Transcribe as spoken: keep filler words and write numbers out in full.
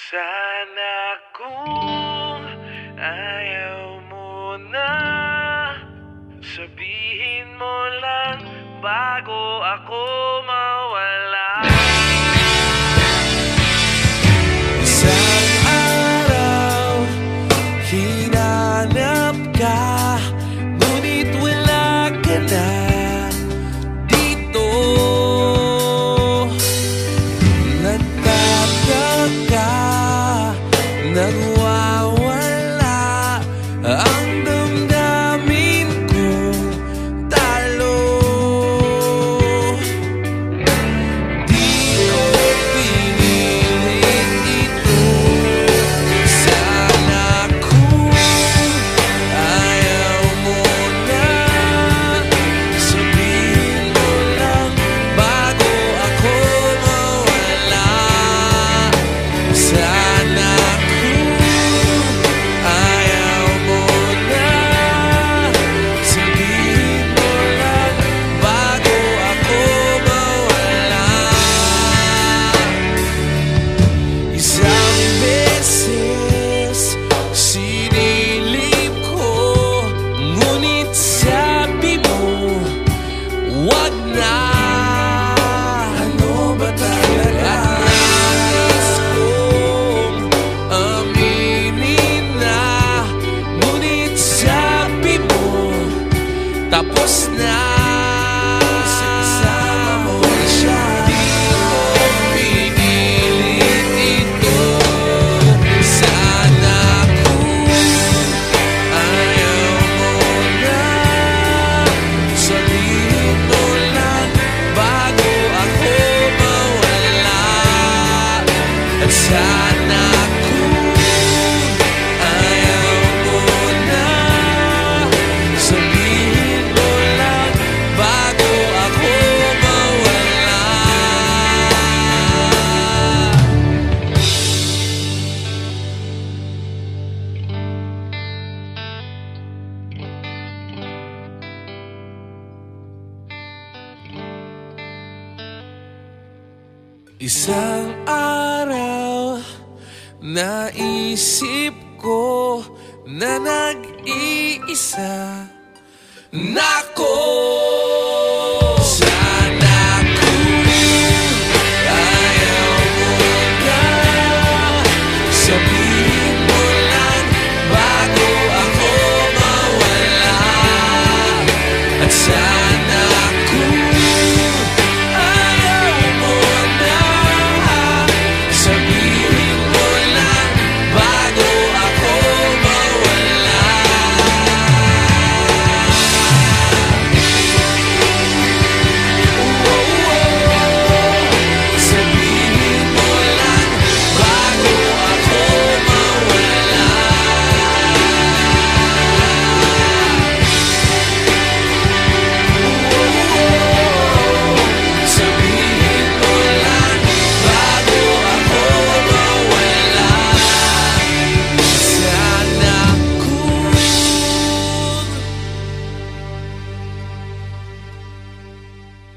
Sana kung ayaw mo na, sabihin mo lang bago ako mawala. Isang araw, hinanap ka, ngunit wala ka na dito. Nagtataka, nagwawala ang damdamin kong talo. Di ko pinilit ito. Sana kung ayaw mo na, sabihin mo lang bago ako mawala. Sana kung ayaw mo na, sabihin mo lang bago ako mawala. Isang beses sinilip ko, ngunit sabi mo wag na. Ano ba talaga? Nais kong aminin na, ngunit sabi mo tapos na. Sinasama mo na siya. Di ko pinilit ito. Sana kung ayaw mo na, sabihin mo lang bago ako mawala. At sana kung ayaw mo na, sabihin mo lang bago ako mawala. Isang araw, naisip ko na nag-iisa nako.